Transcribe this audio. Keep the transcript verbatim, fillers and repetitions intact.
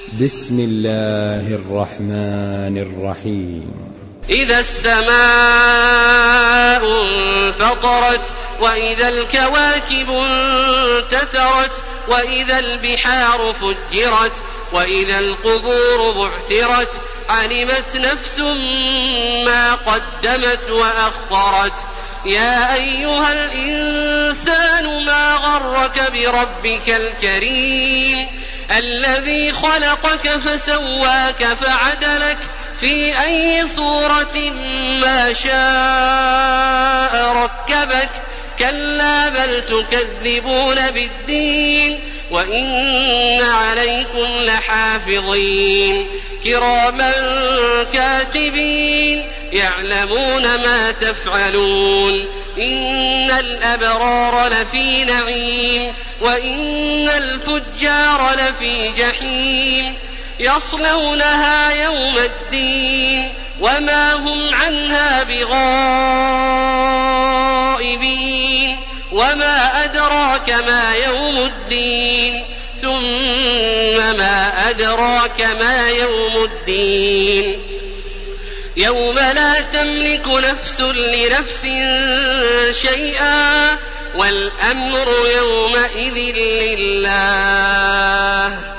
بسم الله الرحمن الرحيم. إذا السماء انفطرت وإذا الكواكب انتثرت وإذا البحار فجرت وإذا القبور بعثرت علمت نفس ما قدمت وأخرت. يا أيها الإنسان ما غرك بربك الكريم الذي خلقك فسواك فعدلك في أي صورة ما شاء ركبك. كلا بل تكذبون بالدين وإن عليكم لحافظين كراما كاتبين يعلمون ما تفعلون. إن الأبرار لفي نعيم وإن الفجار لفي جحيم يصلونها يوم الدين وما هم عنها بغائبين. وما أدراك ما يوم الدين ثم ما أدراك ما يوم الدين يوم لا تملك نفس لنفس شيئا والأمر يومئذ لله.